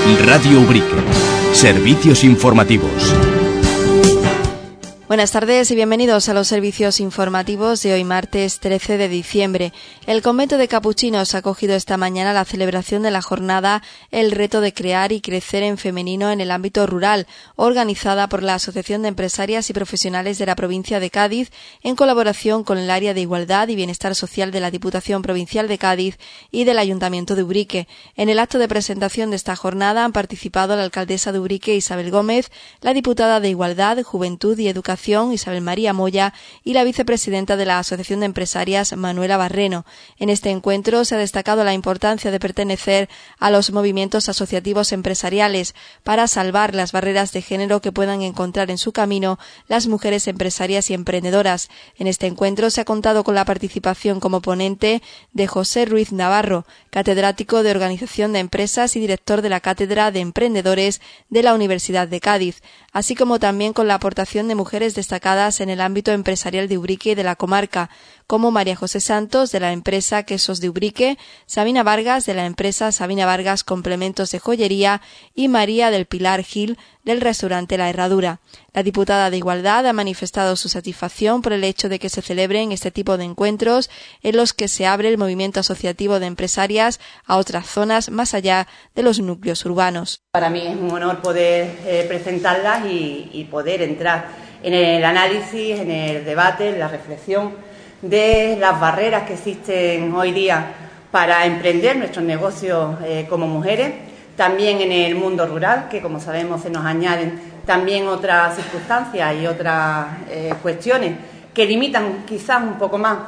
Radio Ubrique. Servicios informativos. Buenas tardes y bienvenidos a los servicios informativos de hoy martes 13 de diciembre. El convento de capuchinos ha acogido esta mañana la celebración de la jornada El reto de crear y crecer en femenino en el ámbito rural, organizada por la Asociación de Empresarias y Profesionales de la provincia de Cádiz en colaboración con el área de Igualdad y Bienestar Social de la Diputación Provincial de Cádiz y del Ayuntamiento de Ubrique. En el acto de presentación de esta jornada han participado la alcaldesa de Ubrique, Isabel Gómez, la diputada de Igualdad, Juventud y Educación, Isabel María Moya, y la vicepresidenta de la Asociación de Empresarias, Manuela Barreno. En este encuentro se ha destacado la importancia de pertenecer a los movimientos asociativos empresariales para salvar las barreras de género que puedan encontrar en su camino las mujeres empresarias y emprendedoras. En este encuentro se ha contado con la participación como ponente de José Ruiz Navarro, catedrático de Organización de Empresas y director de la Cátedra de Emprendedores de la Universidad de Cádiz, así como también con la aportación de mujeres destacadas en el ámbito empresarial de Ubrique y de la comarca, como María José Santos, de la empresa Quesos de Ubrique, Sabina Vargas, de la empresa Sabina Vargas Complementos de Joyería, y María del Pilar Gil, del restaurante La Herradura. La diputada de Igualdad ha manifestado su satisfacción por el hecho de que se celebren este tipo de encuentros en los que se abre el movimiento asociativo de empresarias a otras zonas más allá de los núcleos urbanos. Para mí es un honor poder presentarlas y poder entrar en el análisis, en el debate, en la reflexión de las barreras que existen hoy día para emprender nuestros negocios como mujeres, también en el mundo rural, que como sabemos se nos añaden también otras circunstancias y otras cuestiones que limitan quizás un poco más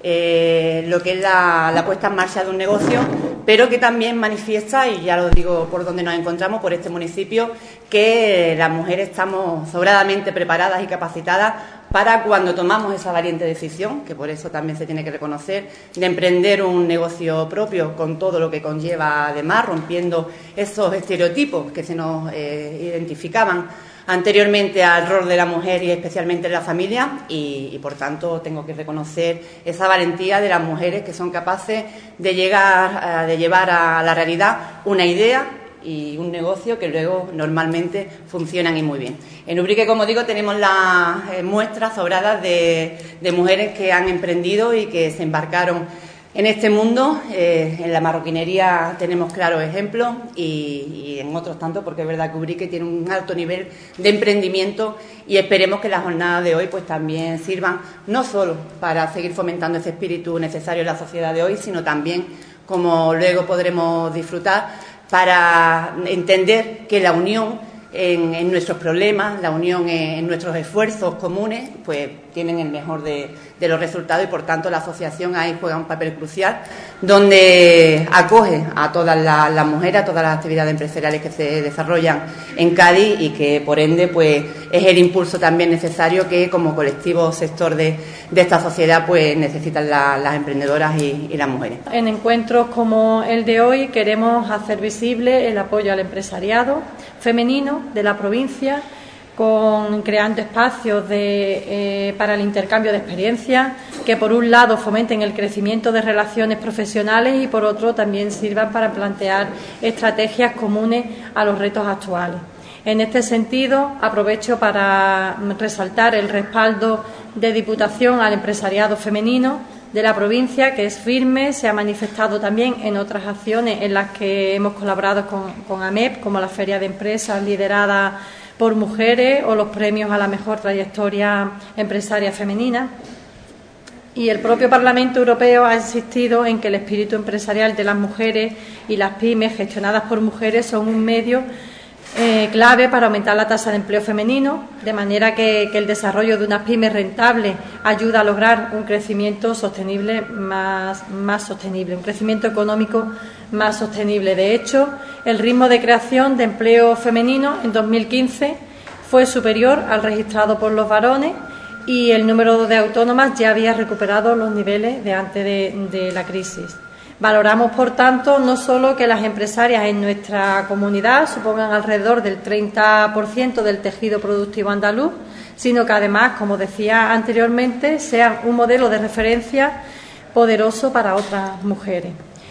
lo que es la puesta en marcha de un negocio, pero que también manifiesta, y ya lo digo por donde nos encontramos, por este municipio, que las mujeres estamos sobradamente preparadas y capacitadas para cuando tomamos esa valiente decisión, que por eso también se tiene que reconocer, de emprender un negocio propio con todo lo que conlleva además, rompiendo esos estereotipos que se nos identificaban anteriormente al rol de la mujer y especialmente en la familia y por tanto tengo que reconocer esa valentía de las mujeres que son capaces de llevar a la realidad una idea y un negocio que luego normalmente funcionan y muy bien. En Ubrique, como digo, tenemos las muestras sobradas de mujeres que han emprendido y que se embarcaron en este mundo. En la marroquinería tenemos claros ejemplos y en otros tantos, porque es verdad que Ubrique tiene un alto nivel de emprendimiento y esperemos que las jornadas de hoy pues también sirvan no solo para seguir fomentando ese espíritu necesario en la sociedad de hoy, sino también, como luego podremos disfrutar, para entender que la unión en nuestros problemas, la unión en nuestros esfuerzos comunes, pues tienen el mejor de los resultados y por tanto la asociación ahí juega un papel crucial donde acoge a todas las mujeres, a todas las actividades empresariales que se desarrollan en Cádiz y que por ende pues es el impulso también necesario que como colectivo sector de esta sociedad pues necesitan las emprendedoras y las mujeres. En encuentros como el de hoy queremos hacer visible el apoyo al empresariado femenino de la provincia, creando espacios para el intercambio de experiencias que por un lado fomenten el crecimiento de relaciones profesionales y por otro también sirvan para plantear estrategias comunes a los retos actuales. En este sentido, aprovecho para resaltar el respaldo de Diputación al empresariado femenino de la provincia, que es firme, se ha manifestado también en otras acciones en las que hemos colaborado con AMEP, como la Feria de Empresas liderada por mujeres o los premios a la mejor trayectoria empresaria femenina. Y el propio Parlamento Europeo ha insistido en que el espíritu empresarial de las mujeres y las pymes gestionadas por mujeres son un medio clave para aumentar la tasa de empleo femenino, de manera que el desarrollo de unas pymes rentables ayuda a lograr un crecimiento sostenible más sostenible, un crecimiento económico más sostenible. De hecho, el ritmo de creación de empleo femenino en 2015 fue superior al registrado por los varones y el número de autónomas ya había recuperado los niveles de antes de la crisis. Valoramos, por tanto, no solo que las empresarias en nuestra comunidad supongan alrededor del 30% del tejido productivo andaluz, sino que además, como decía anteriormente, sean un modelo de referencia poderoso para otras mujeres.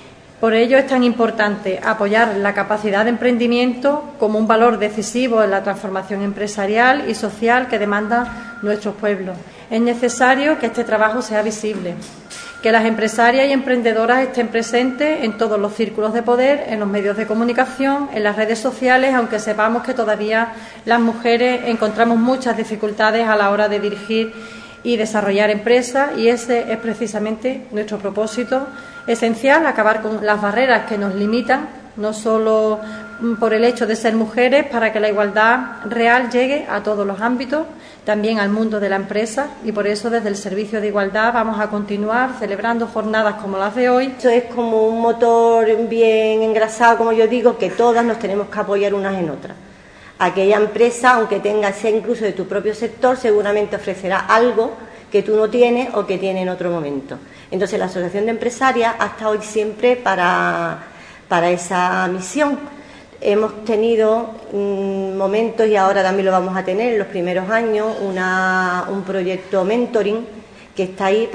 Por ello es tan importante apoyar la capacidad de emprendimiento como un valor decisivo en la transformación empresarial y social que demandan nuestros pueblos. Es necesario que este trabajo sea visible, que las empresarias y emprendedoras estén presentes en todos los círculos de poder, en los medios de comunicación, en las redes sociales, aunque sepamos que todavía las mujeres encontramos muchas dificultades a la hora de dirigir y desarrollar empresas, y ese es precisamente nuestro propósito esencial: acabar con las barreras que nos limitan, no solo por el hecho de ser mujeres, para que la igualdad real llegue a todos los ámbitos, también al mundo de la empresa, y por eso desde el Servicio de Igualdad vamos a continuar celebrando jornadas como las de hoy. Esto es como un motor bien engrasado, como yo digo, que todas nos tenemos que apoyar unas en otras. Aquella empresa, aunque sea incluso de tu propio sector, seguramente ofrecerá algo que tú no tienes o que tiene en otro momento. Entonces, la Asociación de Empresarias ha estado hoy siempre para esa misión. Hemos tenido momentos, y ahora también lo vamos a tener en los primeros años, un proyecto mentoring que está ahí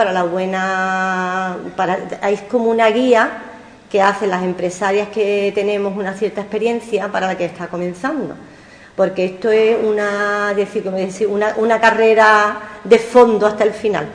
es como una guía que hacen las empresarias que tenemos una cierta experiencia para la que está comenzando. Porque esto es una carrera de fondo hasta el final.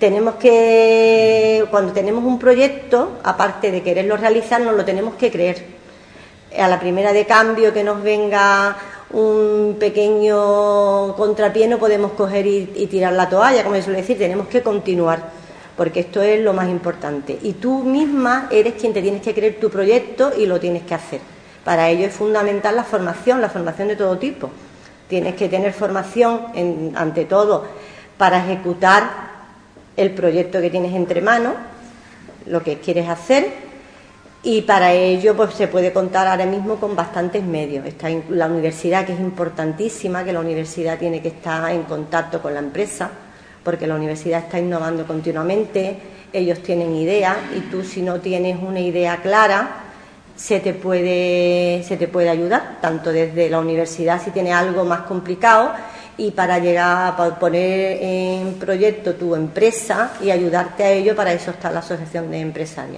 Cuando tenemos un proyecto, aparte de quererlo realizar, nos lo tenemos que creer. A la primera de cambio que nos venga un pequeño contrapié, no podemos coger y tirar la toalla, como se suele decir, tenemos que continuar, porque esto es lo más importante. Y tú misma eres quien te tienes que creer tu proyecto y lo tienes que hacer. Para ello es fundamental la formación de todo tipo. Tienes que tener formación, ante todo, para ejecutar el proyecto que tienes entre manos, lo que quieres hacer, y para ello pues se puede contar ahora mismo con bastantes medios. Está la universidad, que es importantísima, que la universidad tiene que estar en contacto con la empresa, porque la universidad está innovando continuamente, ellos tienen ideas, y tú, si no tienes una idea clara, se te puede ayudar, tanto desde la universidad si tienes algo más complicado, y para poner en proyecto tu empresa y ayudarte a ello. Para eso está la Asociación de Empresarias.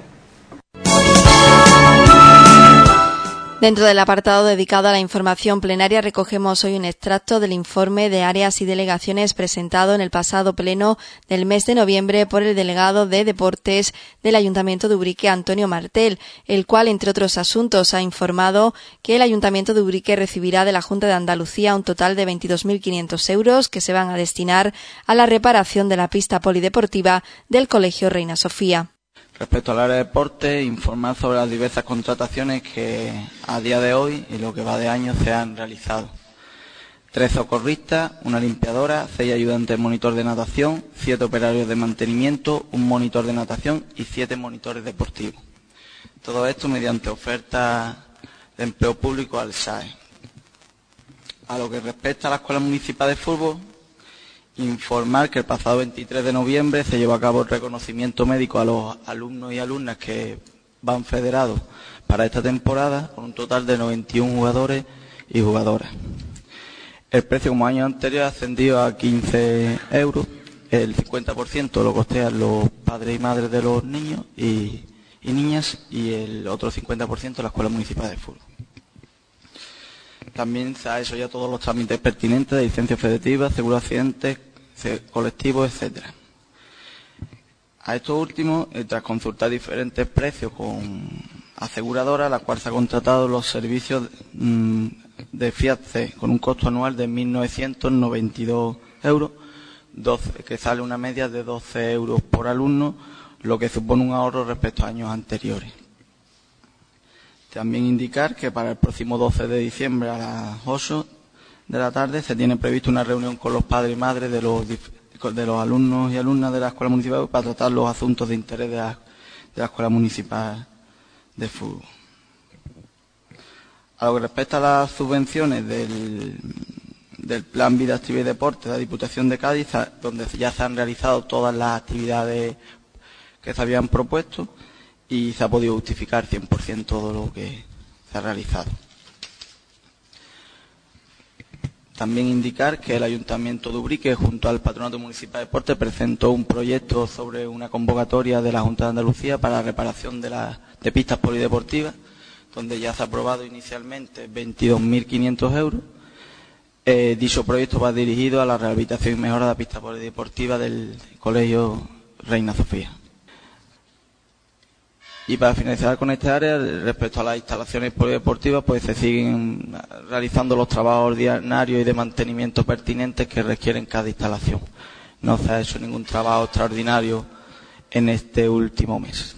Dentro del apartado dedicado a la información plenaria, recogemos hoy un extracto del informe de áreas y delegaciones presentado en el pasado pleno del mes de noviembre por el delegado de Deportes del Ayuntamiento de Ubrique, Antonio Martel, el cual, entre otros asuntos, ha informado que el Ayuntamiento de Ubrique recibirá de la Junta de Andalucía un total de 22.500 euros que se van a destinar a la reparación de la pista polideportiva del Colegio Reina Sofía. Respecto al área de deporte, informar sobre las diversas contrataciones que a día de hoy y lo que va de año se han realizado. 3 socorristas, una limpiadora, 6 ayudantes monitor de natación, 7 operarios de mantenimiento, un monitor de natación y 7 monitores deportivos. Todo esto mediante oferta de empleo público al SAE. A lo que respecta a la Escuela Municipal de Fútbol, informar que el pasado 23 de noviembre se llevó a cabo el reconocimiento médico a los alumnos y alumnas que van federados para esta temporada, con un total de 91 jugadores y jugadoras. El precio, como años anteriores, ha ascendido a 15 euros. El 50% lo costean los padres y madres de los niños y niñas, y el otro 50% la Escuela Municipal de Fútbol. También se ha hecho ya todos los trámites pertinentes de licencia federativa, seguro de accidentes, colectivos, etcétera. A estos últimos, tras consultar diferentes precios con aseguradoras, la cual se ha contratado los servicios de Fiat C con un costo anual de 1.992 euros, que sale una media de 12 euros por alumno, lo que supone un ahorro respecto a años anteriores. También indicar que para el próximo 12 de diciembre a las 8 de la tarde se tiene previsto una reunión con los padres y madres de los alumnos y alumnas de la Escuela Municipal para tratar los asuntos de interés de la Escuela Municipal de Fútbol. A lo que respecta a las subvenciones del Plan Vida, Actividad y Deporte de la Diputación de Cádiz, donde ya se han realizado todas las actividades que se habían propuesto y se ha podido justificar 100% todo lo que se ha realizado. También indicar que el Ayuntamiento de Ubrique, junto al Patronato Municipal de Deporte, presentó un proyecto sobre una convocatoria de la Junta de Andalucía para la reparación de pistas polideportivas, donde ya se ha aprobado inicialmente 22.500 euros. Dicho proyecto va dirigido a la rehabilitación y mejora de la pista polideportiva del Colegio Reina Sofía. Y para finalizar con esta área, respecto a las instalaciones polideportivas, pues se siguen realizando los trabajos ordinarios y de mantenimiento pertinentes que requieren cada instalación. No se ha hecho ningún trabajo extraordinario en este último mes.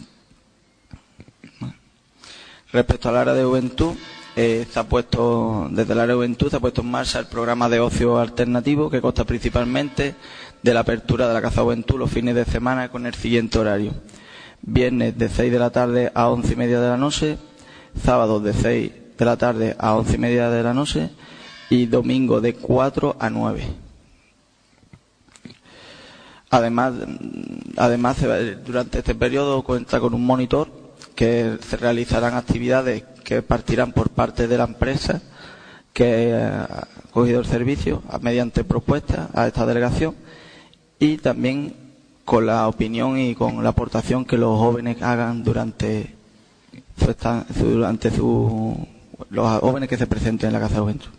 Respecto al área de juventud, desde el área de juventud se ha puesto en marcha el programa de ocio alternativo, que consta principalmente de la apertura de la Casa Juventud los fines de semana con el siguiente horario: viernes de 6 de la tarde a 11:30 de la noche, sábados de 6 de la tarde a 11:30 de la noche y domingo de 4 a 9. Además, durante este periodo cuenta con un monitor, que se realizarán actividades que partirán por parte de la empresa que ha cogido el servicio mediante propuestas a esta delegación, y también con la opinión y con la aportación que los jóvenes hagan durante los jóvenes que se presenten en la Casa de Juventud.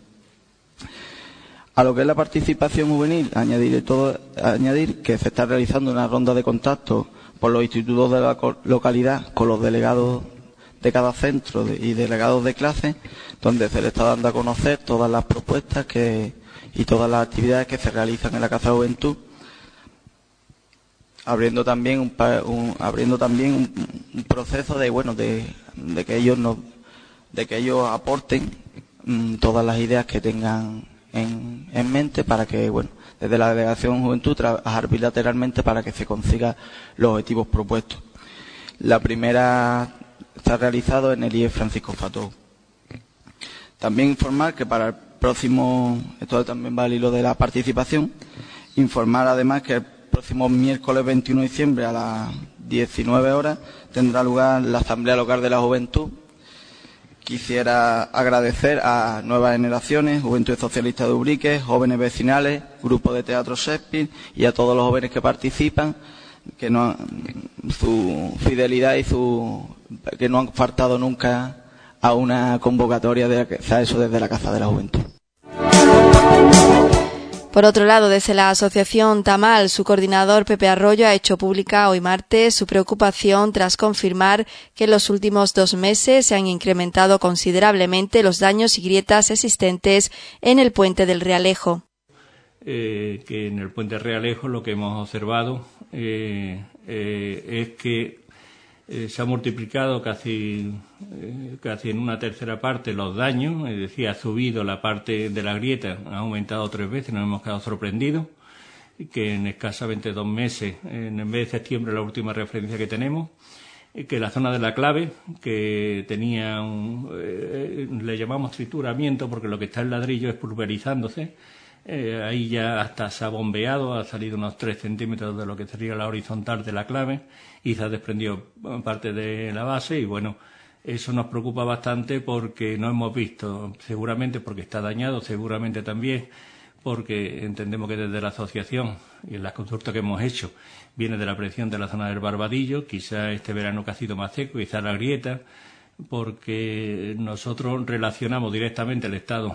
A lo que es la participación juvenil, añadir que se está realizando una ronda de contacto por los institutos de la localidad con los delegados de cada centro y delegados de clase, donde se le está dando a conocer todas las propuestas y todas las actividades que se realizan en la Casa de Juventud, abriendo también un proceso de que ellos aporten todas las ideas que tengan en mente, para que desde la Delegación Juventud trabajar bilateralmente para que se consigan los objetivos propuestos. La primera está realizado en el IE Francisco Fató. También informar que para el próximo, esto también va al hilo de la participación, informar además que el próximo miércoles 21 de diciembre a las 19 horas tendrá lugar la Asamblea Local de la Juventud. Quisiera agradecer a Nuevas Generaciones, Juventud Socialista de Ubrique, Jóvenes Vecinales, Grupo de Teatro Shakespeare y a todos los jóvenes que participan, su fidelidad y que no han faltado nunca a una convocatoria que se ha hecho desde la Casa de la Juventud. Por otro lado, desde la Asociación Tamal, su coordinador Pepe Arroyo ha hecho pública hoy martes su preocupación tras confirmar que en los últimos 2 meses se han incrementado considerablemente los daños y grietas existentes en el puente del Realejo. Que en el puente del Realejo lo que hemos observado es que se ha multiplicado casi en una tercera parte los daños, es decir, ha subido la parte de la grieta, ha aumentado 3 veces, nos hemos quedado sorprendidos, que en escasamente 2 meses, en el mes de septiembre, la última referencia que tenemos, que la zona de la clave, que tenía le llamamos trituramiento, porque lo que está en ladrillo es pulverizándose, ahí ya hasta se ha bombeado, ha salido unos 3 centímetros de lo que sería la horizontal de la clave y se ha desprendido parte de la base, y eso nos preocupa bastante porque no hemos visto, seguramente porque está dañado, seguramente también porque entendemos que desde la asociación y en las consultas que hemos hecho viene de la presión de la zona del Barbadillo, quizá este verano que ha sido más seco, quizá la grieta, porque nosotros relacionamos directamente el estado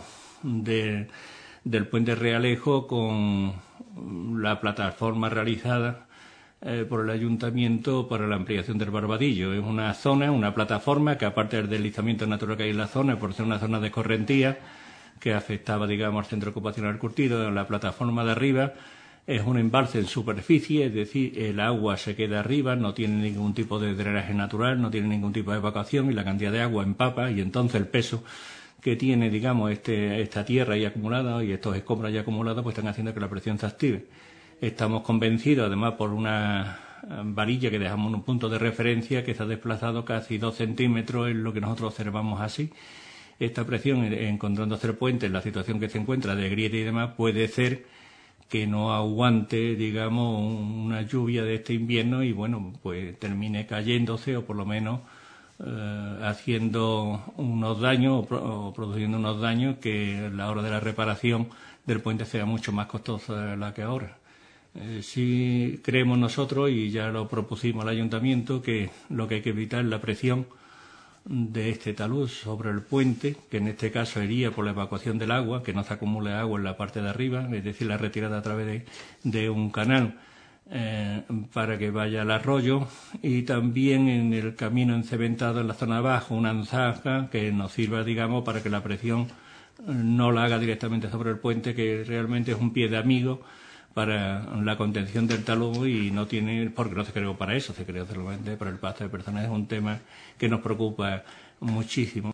del puente Realejo con la plataforma realizada por el Ayuntamiento para la ampliación del Barbadillo. Es una zona, una plataforma que, aparte del deslizamiento natural que hay en la zona, por ser una zona de escorrentía que afectaba, digamos, al centro ocupacional Curtido, la plataforma de arriba es un embalse en superficie, es decir, el agua se queda arriba, no tiene ningún tipo de drenaje natural, no tiene ningún tipo de evacuación, y la cantidad de agua empapa, y entonces el peso que tiene, digamos, esta tierra ahí acumulada y estos escombros ahí acumulados, pues están haciendo que la presión se active. Estamos convencidos, además, por una varilla que dejamos en un punto de referencia que se ha desplazado casi 2 centímetros, en lo que nosotros observamos así. Esta presión, encontrándose el puente en la situación que se encuentra de grieta y demás, puede ser que no aguante, digamos, una lluvia de este invierno y, pues termine cayéndose, o por lo menos haciendo unos daños o produciendo unos daños que a la hora de la reparación del puente sea mucho más costosa de la que ahora. Sí creemos nosotros, y ya lo propusimos al ayuntamiento, que lo que hay que evitar es la presión de este talud sobre el puente, que en este caso iría por la evacuación del agua, que no se acumule agua en la parte de arriba, es decir, la retirada a través de un canal para que vaya al arroyo, y también en el camino encementado en la zona de abajo una zanja que nos sirva, digamos, para que la presión no la haga directamente sobre el puente, que realmente es un pie de amigo para la contención del talud, y no tiene, porque no se creó para eso, se creó solamente para el paso de personas. Es un tema que nos preocupa muchísimo.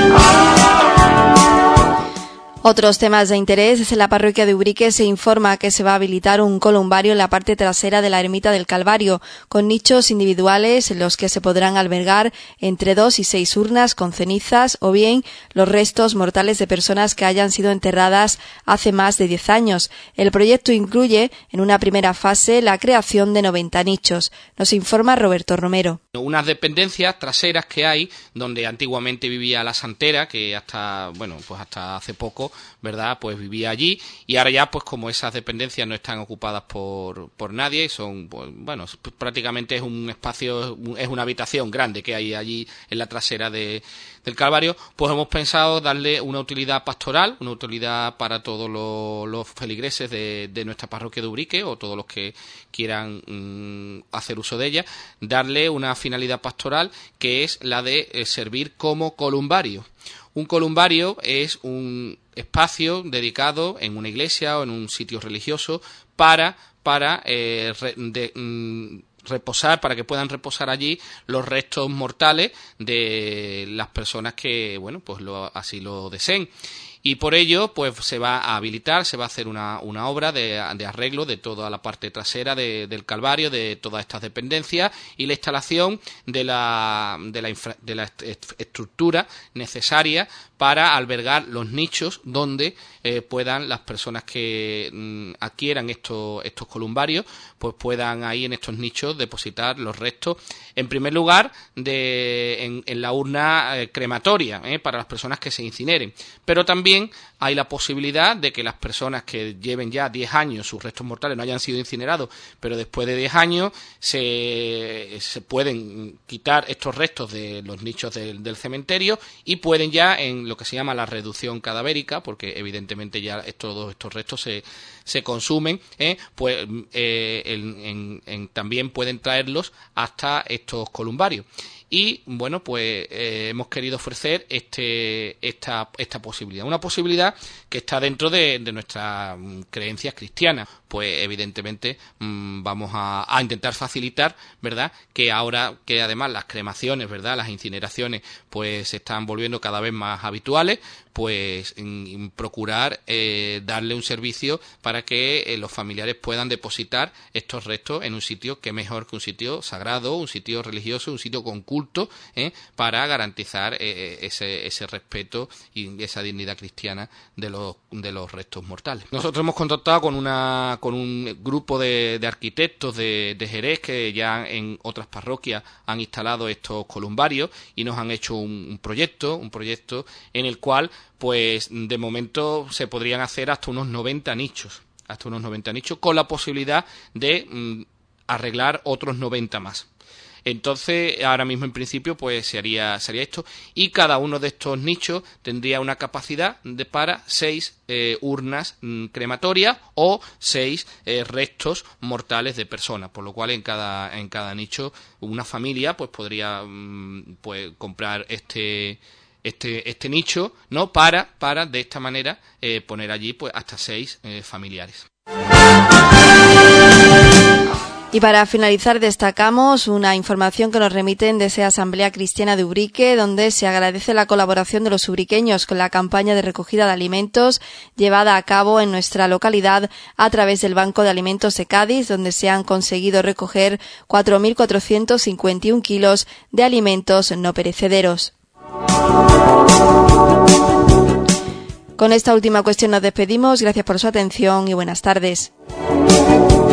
Otros temas de interés es en la parroquia de Ubrique se informa que se va a habilitar un columbario en la parte trasera de la ermita del Calvario, con nichos individuales en los que se podrán albergar entre 2 y 6 urnas con cenizas o bien los restos mortales de personas que hayan sido enterradas hace más de 10 años. El proyecto incluye, en una primera fase, la creación de 90 nichos. Nos informa Roberto Romero. Unas dependencias traseras que hay, donde antiguamente vivía la santera, que hasta hace poco, ¿verdad?, pues vivía allí, y ahora ya, pues como esas dependencias no están ocupadas por nadie, y son, pues, prácticamente es un espacio, es una habitación grande que hay allí en la trasera del Calvario, pues hemos pensado darle una utilidad pastoral, una utilidad para todos los feligreses de nuestra parroquia de Ubrique, o todos los que quieran hacer uso de ella, darle una finalidad pastoral que es la de servir como columbario. Un columbario es un espacio dedicado en una iglesia o en un sitio religioso para reposar, para que puedan reposar allí los restos mortales de las personas que, así lo deseen. Y por ello, pues se va a habilitar, se va a hacer una obra de arreglo de toda la parte trasera del Calvario, de todas estas dependencias, y la instalación de la estructura necesaria para albergar los nichos donde puedan las personas que adquieran estos columbarios, pues puedan ahí en estos nichos depositar los restos, en primer lugar en la urna crematoria, para las personas que se incineren, pero también hay la posibilidad de que las personas que lleven ya 10 años, sus restos mortales no hayan sido incinerados, pero después de 10 años se pueden quitar estos restos de los nichos del cementerio, y pueden ya, en lo que se llama la reducción cadavérica, porque evidentemente ya todos estos restos se consumen, pues también pueden traerlos hasta estos columbarios. Y hemos querido ofrecer esta posibilidad, una posibilidad que está dentro de nuestras creencias cristianas. Pues evidentemente vamos a intentar facilitar, ¿verdad?, que ahora que además las cremaciones, ¿verdad?, las incineraciones, pues se están volviendo cada vez más habituales, pues procurar darle un servicio para que los familiares puedan depositar estos restos en un sitio que mejor que un sitio sagrado, un sitio religioso, un sitio con culto, para garantizar ese respeto y esa dignidad cristiana de los restos mortales. Nosotros hemos contactado con un grupo de arquitectos de Jerez, que ya en otras parroquias han instalado estos columbarios y nos han hecho un proyecto en el cual, pues de momento se podrían hacer hasta unos 90 nichos, con la posibilidad de arreglar otros 90 más. Entonces, ahora mismo en principio pues se haría esto, y cada uno de estos nichos tendría una capacidad para 6 urnas crematorias o 6 restos mortales de personas, por lo cual en cada nicho una familia pues podría comprar este nicho, ¿no?, para de esta manera poner allí pues hasta 6 familiares. Y para finalizar destacamos una información que nos remiten desde Asamblea Cristiana de Ubrique, donde se agradece la colaboración de los ubriqueños con la campaña de recogida de alimentos llevada a cabo en nuestra localidad a través del Banco de Alimentos de Cádiz, donde se han conseguido recoger 4.451 kilos de alimentos no perecederos. Con esta última cuestión nos despedimos. Gracias por su atención y buenas tardes.